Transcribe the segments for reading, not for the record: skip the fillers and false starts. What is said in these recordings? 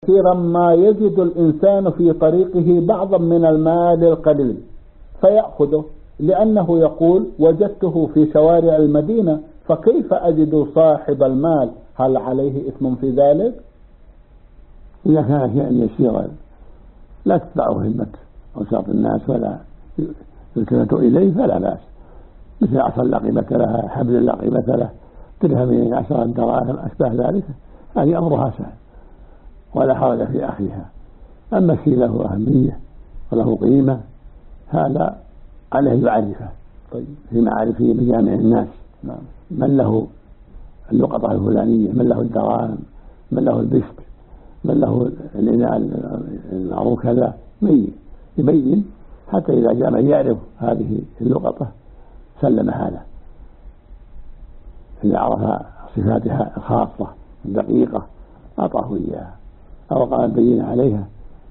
كثيرا ما يجد الإنسان في طريقه بعضا من المال القليل فيأخذه، لأنه يقول وجدته في شوارع المدينة، فكيف أجد صاحب المال؟ هل عليه إثم في ذلك؟ إذا كان شيئا يسيرا لا تتبعه همة أوساط الناس ولا يلتفت إليه فلا بأس، مثل عصا لا قيمة لها، حبل لا قيمة له، درهمين 10 دراهم، أشباه ذلك، هذه أمرها سهل ولا حرج في أخذها. أما الشيء له أهمية وله قيمة هذا عليه يعرفه في معارفه بجامع الناس، من له اللقطة الفلانية، من له الدراهم، من له البشت، من له الإناء المعروف كذا، يبين حتى إذا جاء من يعرف هذه اللقطة سلم هذا إذا عرف صفاتها الخاصة الدقيقة أعطاه إياها أو قال البينة عليها،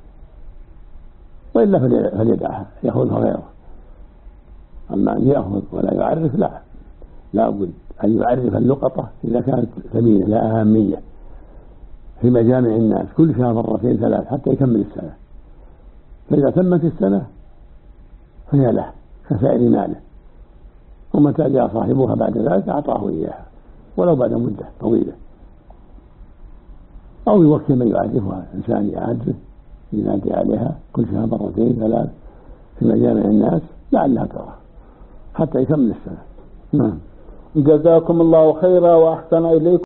وإلا فليدعها يأخذها غيره. أما أن يأخذ ولا يعرف لا بد أن يعرف اللقطة إذا كانت ثمينة لا أهمية في مجامع الناس كل شهر مرتين 3 حتى يكمل السنة، فإذا تمت السنة فهي له كسائر ماله، ومتى جاء صاحبها بعد ذلك أعطاه إياها ولو بعد مدة طويلة، أو يوكل من يعرفها إنسان يعرف ينادي عليها كل شهر مرتين 3 في مجامع الناس لعلها ترى حتى يكمل السنة. جزاكم الله خيرا وأحسن إليكم.